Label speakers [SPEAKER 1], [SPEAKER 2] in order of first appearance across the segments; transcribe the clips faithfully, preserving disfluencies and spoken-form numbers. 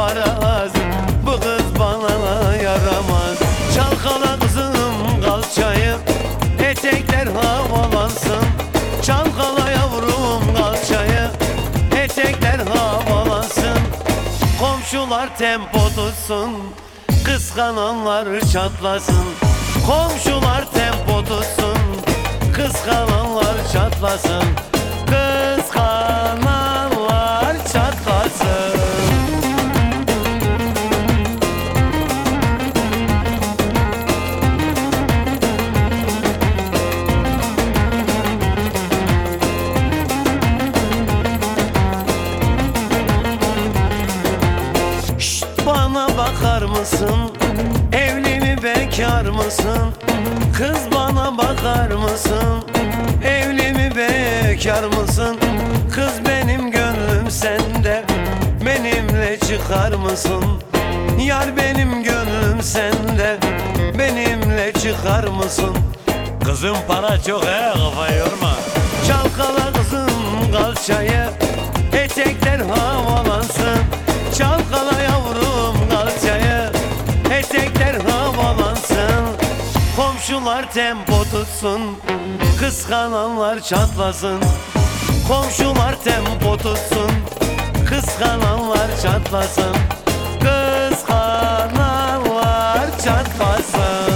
[SPEAKER 1] maraz, bu kız bana yaramaz. Çalkala kızım kalçayı, etekler havalansın. Çalkala yavrum kalçayı, etekler havalansın. Komşular tempo tutsun, kıskananlar çatlasın. Komşular tempo tutsun, kıskananlar çatlasın. Kıskananlar çatlasın. Şşt, bana bakar mısın? Evli mi bekar mısın? Kız bana bakar mısın? Evli mi bekar mısın? Kız benim gönlüm sende, benimle çıkar mısın? Yar benim gönlüm sende, benimle çıkar mısın? Kızım para çok he, kafa yorma. Çalkala kızım kalçayı, etekler havalansın. Çalkala yavrum kalçayı, etekler havalansın. Komşular tempo tutsun, kıskananlar çatlasın. Komşular tempo tutsun, kıskananlar çatlasın. Kıskananlar çatlasın.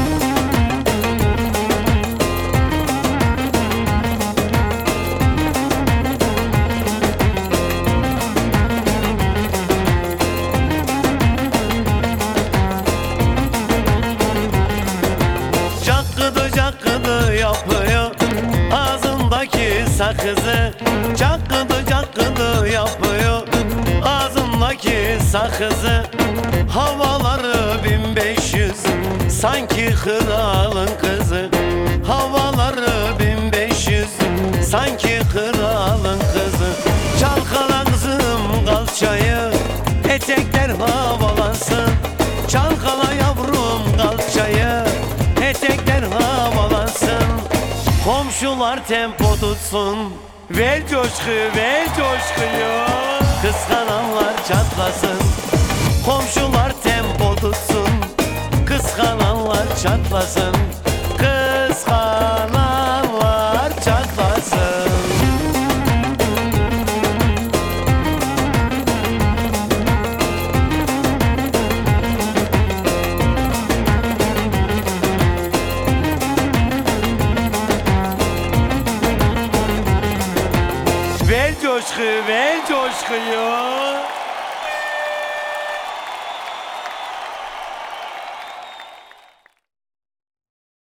[SPEAKER 1] Cakkıdı cakkıdı yapıyor ağzındaki sakızı. Cakkıdı cakkıdı yapıyor ağzındaki sakızı. Havaları bin beş yüz, sanki kralın kızı. Havaları bin beş yüz, sanki kralın kızı. Çalkala kızım kalçayı, etekler havalansın. Çalkala yavrum kalçayı, etekler havalansın. Komşular tempo tutsun, ver coşku ver coşkuyu. Kıskananlar çatlasın. Komşular tempo tutsun, kıskananlar çatlasın. Kıskananlar çatlasın. Ver coşku ver coşkuyu.